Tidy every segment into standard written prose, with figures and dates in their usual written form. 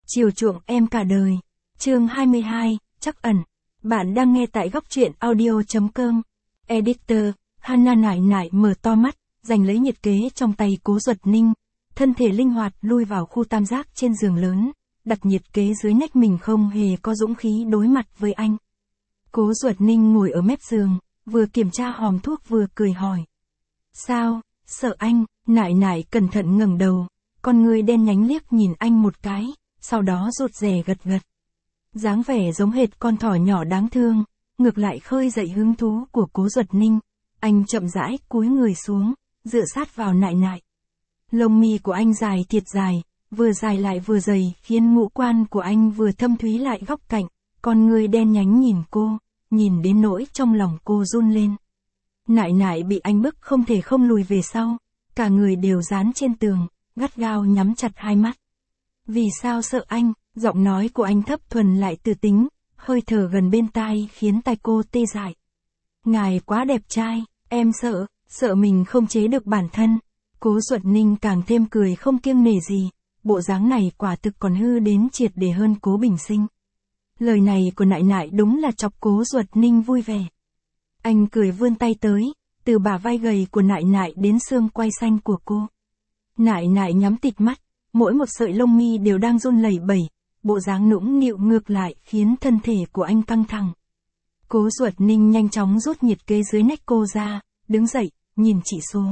Chiều chuộng em cả đời. Chương 22, trắc ẩn. Bạn đang nghe tại góc truyện audio.com. Editor, Hana nải nải mở to mắt, giành lấy nhiệt kế trong tay Cố Duật Ninh. Thân thể linh hoạt lui vào khu tam giác trên giường lớn, đặt nhiệt kế dưới nách mình không hề có dũng khí đối mặt với anh. Cố Duật Ninh ngồi ở mép giường, vừa kiểm tra hòm thuốc vừa cười hỏi. Sao, sợ anh? Nải nải cẩn thận ngẩng đầu, con người đen nhánh liếc nhìn anh một cái, sau đó rụt rè gật gật. Dáng vẻ giống hệt con thỏ nhỏ đáng thương, ngược lại khơi dậy hứng thú của Cố Duật Ninh. Anh chậm rãi cúi người xuống, dựa sát vào nải nải. Lông mi của anh dài thiệt dài, vừa dài lại vừa dày, khiến ngũ quan của anh vừa thâm thúy lại góc cạnh. Con người đen nhánh nhìn cô, nhìn đến nỗi trong lòng cô run lên. Nải nải bị anh bức không thể không lùi về sau, cả người đều dán trên tường, gắt gao nhắm chặt hai mắt. Vì sao sợ anh? Giọng nói của anh thấp thuần lại từ tính, hơi thở gần bên tai khiến tai cô tê dại. Ngài quá đẹp trai, em sợ mình không chế được bản thân. Cố Duật Ninh càng thêm cười không kiêng nể gì, bộ dáng này quả thực còn hư đến triệt để hơn Cố Bình Sinh. Lời này của nại nại đúng là chọc Cố Duật Ninh vui vẻ. Anh cười vươn tay tới, từ bả vai gầy của nại nại đến xương quai xanh của cô. Nại nại nhắm tịt mắt, mỗi một sợi lông mi đều đang run lẩy bẩy, bộ dáng nũng nịu ngược lại khiến thân thể của anh căng thẳng. Cố Duật Ninh nhanh chóng rút nhiệt kế dưới nách cô ra, đứng dậy, nhìn chỉ số.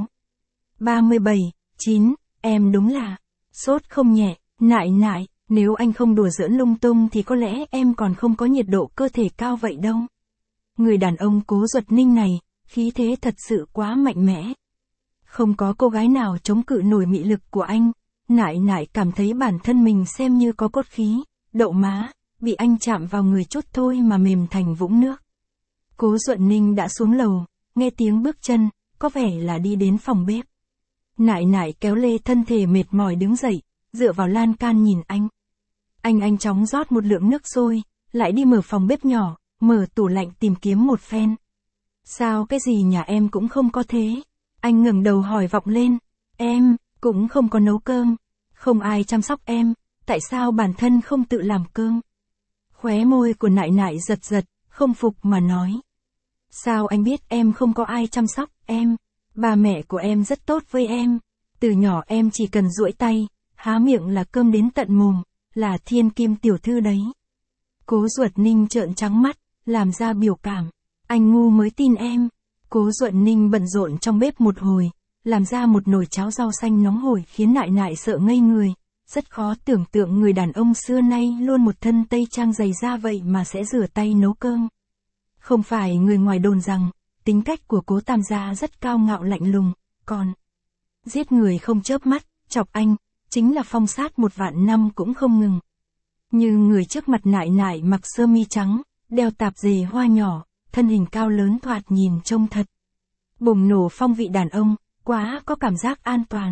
37, 9, em đúng là sốt không nhẹ. Nại nại, nếu anh không đùa giỡn lung tung thì có lẽ em còn không có nhiệt độ cơ thể cao vậy đâu. Người đàn ông Cố Duật Ninh này, khí thế thật sự quá mạnh mẽ. Không có cô gái nào chống cự nổi mị lực của anh. Nại nại cảm thấy bản thân mình xem như có cốt khí, đậu má, bị anh chạm vào người chút thôi mà mềm thành vũng nước. Cố Duật Ninh đã xuống lầu, nghe tiếng bước chân, có vẻ là đi đến phòng bếp. Nại nại kéo lê thân thể mệt mỏi đứng dậy, dựa vào lan can nhìn anh. Anh chóng rót một lượng nước sôi, lại đi mở phòng bếp nhỏ, mở tủ lạnh tìm kiếm một phen. Sao cái gì nhà em cũng không có thế? Anh ngẩng đầu hỏi vọng lên. Em cũng không có nấu cơm, không ai chăm sóc em, tại sao bản thân không tự làm cơm? Khóe môi của nại nại giật giật, không phục mà nói. Sao anh biết em không có ai chăm sóc em? Bà mẹ của em rất tốt với em, từ nhỏ em chỉ cần duỗi tay, há miệng là cơm đến tận mồm, là thiên kim tiểu thư đấy. Cố Duật Ninh trợn trắng mắt, làm ra biểu cảm. Anh ngu mới tin em. Cố Duật Ninh bận rộn trong bếp một hồi, làm ra một nồi cháo rau xanh nóng hổi khiến nại nại sợ ngây người. Rất khó tưởng tượng người đàn ông xưa nay luôn một thân tây trang dày da vậy mà sẽ rửa tay nấu cơm. Không phải người ngoài đồn rằng, tính cách của Cố Tam gia rất cao ngạo lạnh lùng, còn giết người không chớp mắt, chọc anh, chính là phong sát 1.000 năm cũng không ngừng. Như người trước mặt nại nại mặc sơ mi trắng, đeo tạp dề hoa nhỏ, thân hình cao lớn thoạt nhìn trông thật bùng nổ phong vị đàn ông, quá có cảm giác an toàn.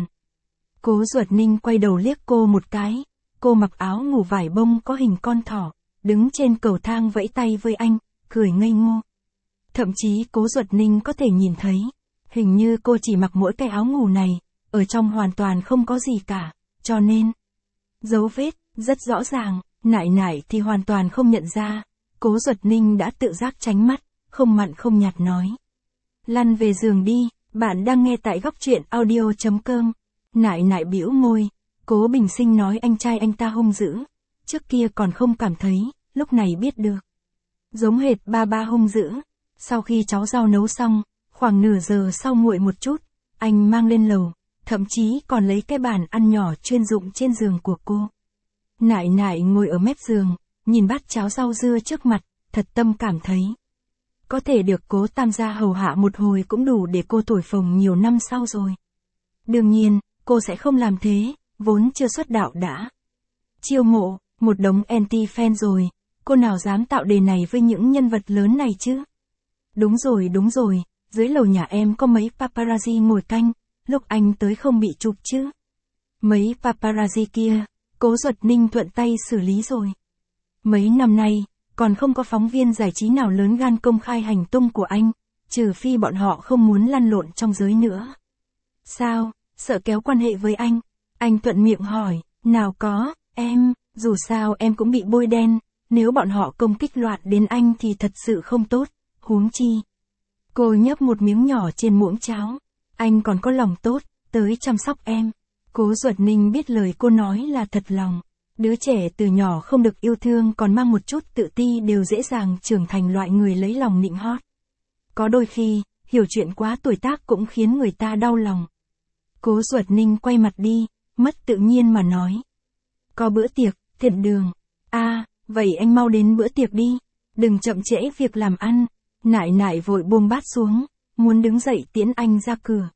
Cố Duật Ninh quay đầu liếc cô một cái, cô mặc áo ngủ vải bông có hình con thỏ, đứng trên cầu thang vẫy tay với anh, cười ngây ngô. Thậm chí Cố Duật Ninh có thể nhìn thấy, hình như cô chỉ mặc mỗi cái áo ngủ này, ở trong hoàn toàn không có gì cả, cho nên dấu vết rất rõ ràng. Nại nại thì hoàn toàn không nhận ra. Cố Duật Ninh đã tự giác tránh mắt, không mặn không nhạt nói. Lăn về giường đi, bạn đang nghe tại góc truyện audio.com. Nại nại bĩu môi, Cố Bình Sinh nói anh trai anh ta hung dữ. Trước kia còn không cảm thấy, lúc này biết được. Giống hệt ba hung dữ. Sau khi cháo rau nấu xong, khoảng nửa giờ sau nguội một chút, anh mang lên lầu, thậm chí còn lấy cái bàn ăn nhỏ chuyên dụng trên giường của cô. Nại nại ngồi ở mép giường, nhìn bát cháo rau dưa trước mặt, thật tâm cảm thấy. Có thể được Cố Tam gia hầu hạ một hồi cũng đủ để cô thổi phồng nhiều năm sau rồi. Đương nhiên, cô sẽ không làm thế, vốn chưa xuất đạo đã chiêu mộ một đống anti-fan rồi, cô nào dám tạo đề này với những nhân vật lớn này chứ? Đúng rồi, dưới lầu nhà em có mấy paparazzi ngồi canh, lúc anh tới không bị chụp chứ? Mấy paparazzi kia, Cố Duật Ninh thuận tay xử lý rồi. Mấy năm nay, còn không có phóng viên giải trí nào lớn gan công khai hành tung của anh, trừ phi bọn họ không muốn lăn lộn trong giới nữa. Sao, sợ kéo quan hệ với anh? Anh thuận miệng hỏi, nào có, em, Dù sao em cũng bị bôi đen, nếu bọn họ công kích loạn đến anh thì thật sự không tốt, huống chi. Cô nhấp một miếng nhỏ trên muỗng cháo. Anh còn có lòng tốt, tới chăm sóc em. Cố Duật Ninh biết lời cô nói là thật lòng. Đứa trẻ từ nhỏ không được yêu thương còn mang một chút tự ti đều dễ dàng trưởng thành loại người lấy lòng nịnh hót. Có đôi khi, hiểu chuyện quá tuổi tác cũng khiến người ta đau lòng. Cố Duật Ninh quay mặt đi, mất tự nhiên mà nói. Có bữa tiệc, thiện đường. Vậy anh mau đến bữa tiệc đi. Đừng chậm trễ việc làm ăn. Nại nại vội buông bát xuống, muốn đứng dậy tiễn anh ra cửa.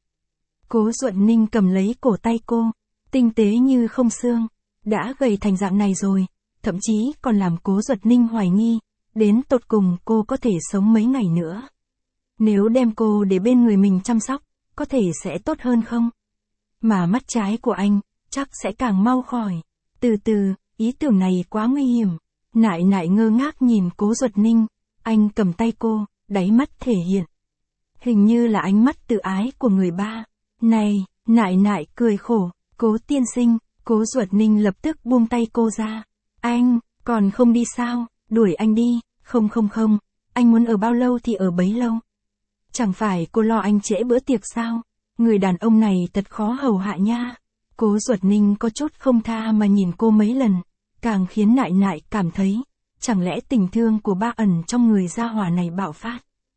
Cố Duật Ninh cầm lấy cổ tay cô, tinh tế như không xương. Đã gầy thành dạng này rồi, thậm chí còn làm Cố Duật Ninh hoài nghi, đến tột cùng cô có thể sống mấy ngày nữa. Nếu đem cô để bên người mình chăm sóc, có thể sẽ tốt hơn không? Mà mắt trái của anh, chắc sẽ càng mau khỏi. Từ từ, ý tưởng này quá nguy hiểm. Nại nại ngơ ngác nhìn Cố Duật Ninh, anh cầm tay cô, đáy mắt thể hiện. Hình như là ánh mắt tự ái của người ba. Này, nại nại cười khổ, Cố tiên sinh. Cố Duật Ninh lập tức buông tay cô ra. Anh, còn không đi sao, đuổi anh đi. Không, anh muốn ở bao lâu thì ở bấy lâu. Chẳng phải cô lo anh trễ bữa tiệc sao? Người đàn ông này thật khó hầu hạ nha. Cố Duật Ninh có chút không tha mà nhìn cô mấy lần, càng khiến nại nại cảm thấy, chẳng lẽ tình thương của ba ẩn trong người gia hỏa này bạo phát.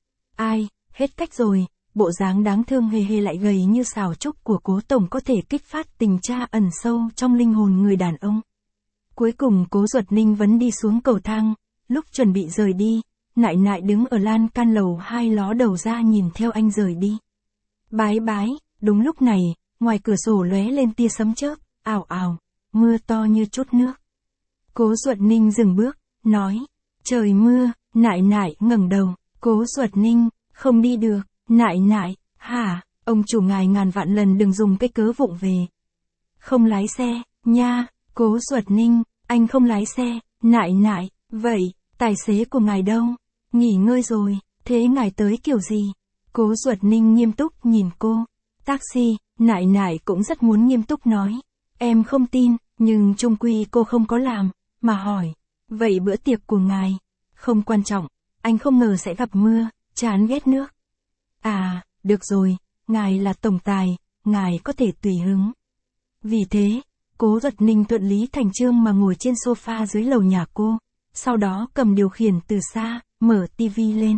Ai, hết cách rồi, bộ dáng đáng thương hề hề lại gầy như xào trúc của Cố tổng có thể kích phát tình cha ẩn sâu trong linh hồn người đàn ông. Cuối cùng Cố Duật Ninh vẫn đi xuống cầu thang, lúc chuẩn bị rời đi, nại nại đứng ở lan can lầu 2 ló đầu ra nhìn theo anh rời đi. Bái bái, đúng lúc này, ngoài cửa sổ lóe lên tia sấm chớp, ào ào, mưa to như chút nước. Cố Duật Ninh dừng bước, nói, trời mưa. Nại nại ngẩng đầu, Cố Duật Ninh, không đi được. Nại nại, hả, ông chủ ngài ngàn vạn lần đừng dùng cái cớ vụng về. Không lái xe, nha. Cố Duật Ninh, anh không lái xe. Nại nại, vậy, tài xế của ngài đâu? Nghỉ ngơi rồi, thế ngài tới kiểu gì? Cố Duật Ninh nghiêm túc nhìn cô. Taxi. Nại nại cũng rất muốn nghiêm túc nói. Em không tin, nhưng chung quy cô không có làm, mà hỏi. Vậy bữa tiệc của ngài? Không quan trọng, anh không ngờ sẽ gặp mưa, chán ghét nước. Được rồi, ngài là tổng tài, ngài có thể tùy hứng. Vì thế, Cố Duật Ninh thuận lý thành chương mà ngồi trên sofa dưới lầu nhà cô, sau đó cầm điều khiển từ xa, mở tivi lên.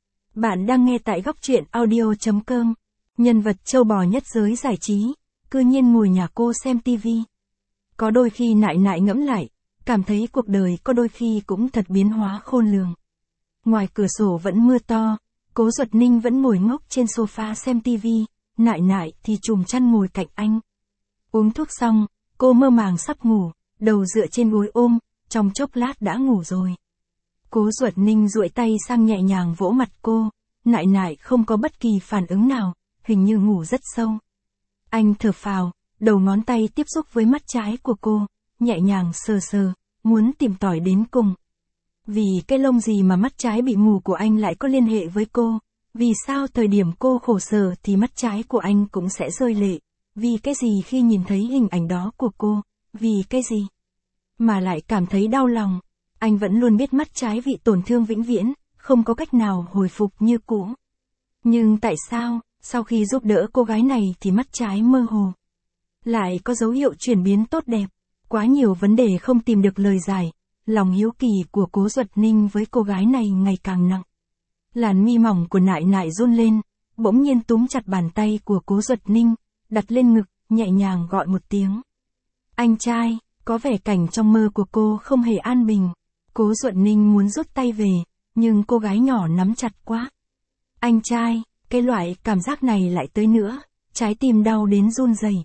Bạn đang nghe tại góc truyện audio.com. Nhân vật châu bò nhất giới giải trí, cư nhiên ngồi nhà cô xem tivi. Có đôi khi nại nại ngẫm lại, cảm thấy cuộc đời có đôi khi cũng thật biến hóa khôn lường. Ngoài cửa sổ vẫn mưa to, Cố Duật Ninh vẫn ngồi ngốc trên sofa xem tivi, nại nại thì trùm chăn ngồi cạnh anh. Uống thuốc xong, cô mơ màng sắp ngủ, đầu dựa trên gối ôm, trong chốc lát đã ngủ rồi. Cố Duật Ninh duỗi tay sang nhẹ nhàng vỗ mặt cô, nại nại không có bất kỳ phản ứng nào, hình như ngủ rất sâu. Anh thở phào, đầu ngón tay tiếp xúc với mắt trái của cô, nhẹ nhàng sờ sờ, muốn tìm tòi đến cùng. Vì cái lông gì mà mắt trái bị mù của anh lại có liên hệ với cô? Vì sao thời điểm cô khổ sở thì mắt trái của anh cũng sẽ rơi lệ? Vì cái gì khi nhìn thấy hình ảnh đó của cô? Vì cái gì? Mà lại cảm thấy đau lòng. Anh vẫn luôn biết mắt trái bị tổn thương vĩnh viễn, không có cách nào hồi phục như cũ. Nhưng tại sao, sau khi giúp đỡ cô gái này thì mắt trái mơ hồ? Lại có dấu hiệu chuyển biến tốt đẹp. Quá nhiều vấn đề không tìm được lời giải. Lòng hiếu kỳ của Cố Duật Ninh với cô gái này ngày càng nặng. Làn mi mỏng của nại nại run lên, bỗng nhiên túm chặt bàn tay của Cố Duật Ninh, đặt lên ngực, nhẹ nhàng gọi một tiếng. Anh trai, có vẻ cảnh trong mơ của cô không hề an bình. Cố Duật Ninh muốn rút tay về, nhưng cô gái nhỏ nắm chặt quá. Anh trai, cái loại cảm giác này lại tới nữa, trái tim đau đến run rẩy.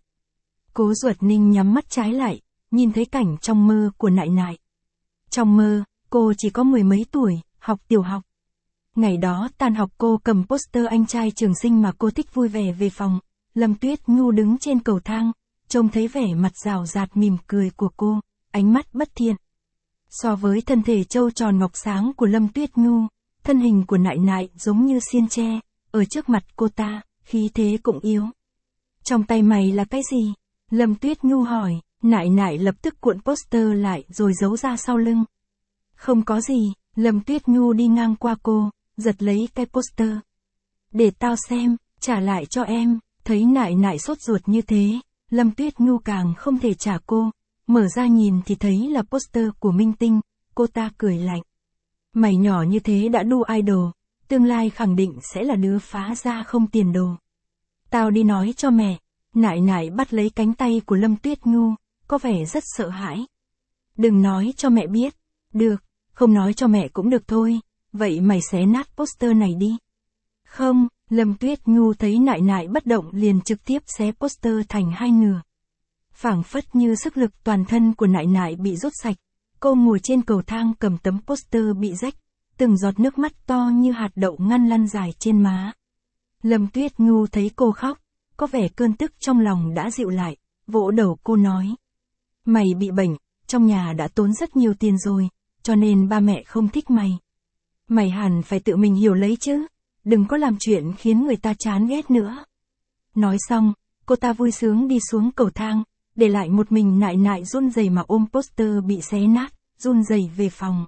Cố Duật Ninh nhắm mắt trái lại, nhìn thấy cảnh trong mơ của nại nại. Trong mơ, cô chỉ có 10 mấy tuổi, học tiểu học. Ngày đó tan học cô cầm poster anh trai trường sinh mà cô thích vui vẻ về phòng. Lâm Tuyết Nhu đứng trên cầu thang, trông thấy vẻ mặt rào rạt mỉm cười của cô, ánh mắt bất thiện. So với thân thể trâu tròn ngọc sáng của Lâm Tuyết Nhu, thân hình của nại nại giống như xiên tre, ở trước mặt cô ta, khí thế cũng yếu. Trong tay mày là cái gì? Lâm Tuyết Nhu hỏi, Nại nại lập tức cuộn poster lại rồi giấu ra sau lưng. Không có gì, Lâm Tuyết Nhu đi ngang qua cô, giật lấy cái poster. Để tao xem, trả lại cho em, thấy nại nại sốt ruột như thế, Lâm Tuyết Nhu càng không thể trả cô, mở ra nhìn thì thấy là poster của Minh Tinh, cô ta cười lạnh. Mày nhỏ như thế đã đu idol, tương lai khẳng định sẽ là đứa phá gia không tiền đồ. Tao đi nói cho mẹ, nại nại bắt lấy cánh tay của Lâm Tuyết Nhu, có vẻ rất sợ hãi. Đừng nói cho mẹ biết, được, không nói cho mẹ cũng được thôi, vậy mày xé nát poster này đi. Không, Lâm Tuyết Nhu thấy nại nại bất động liền trực tiếp xé poster thành hai nửa. Phảng phất như sức lực toàn thân của nại nại bị rút sạch, cô ngồi trên cầu thang cầm tấm poster bị rách, từng giọt nước mắt to như hạt đậu ngăn lăn dài trên má. Lâm Tuyết Nhu thấy cô khóc, có vẻ cơn tức trong lòng đã dịu lại, vỗ đầu cô nói. Mày bị bệnh, trong nhà đã tốn rất nhiều tiền rồi, cho nên ba mẹ không thích mày. Mày hẳn phải tự mình hiểu lấy chứ, đừng có làm chuyện khiến người ta chán ghét nữa. Nói xong, cô ta vui sướng đi xuống cầu thang, để lại một mình nại nại run rẩy mà ôm poster bị xé nát, run rẩy về phòng.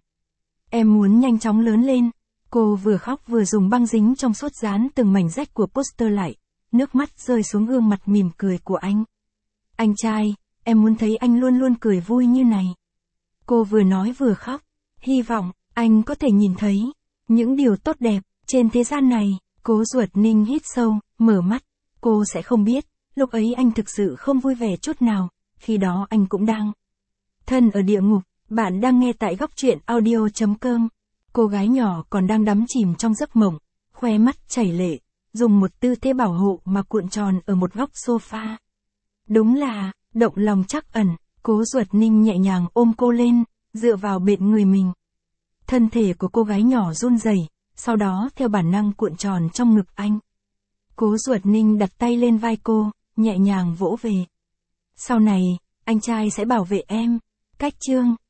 Em muốn nhanh chóng lớn lên, cô vừa khóc vừa dùng băng dính trong suốt dán từng mảnh rách của poster lại, nước mắt rơi xuống gương mặt mỉm cười của anh. Anh trai, em muốn thấy anh luôn luôn cười vui như này. Cô vừa nói vừa khóc, hy vọng anh có thể nhìn thấy những điều tốt đẹp trên thế gian này. Cố Duật Ninh hít sâu, mở mắt, cô sẽ không biết, lúc ấy anh thực sự không vui vẻ chút nào, khi đó anh cũng đang thân ở địa ngục. Bạn đang nghe tại góc truyện audio.com. Cô gái nhỏ còn đang đắm chìm trong giấc mộng, khoe mắt chảy lệ, dùng một tư thế bảo hộ mà cuộn tròn ở một góc sofa. Đúng là, động lòng trắc ẩn, Cố Duật Ninh nhẹ nhàng ôm cô lên, dựa vào bệt người mình. Thân thể của cô gái nhỏ run rẩy, sau đó theo bản năng cuộn tròn trong ngực anh. Cố Duật Ninh đặt tay lên vai cô, nhẹ nhàng vỗ về. Sau này, anh trai sẽ bảo vệ em. Cách chương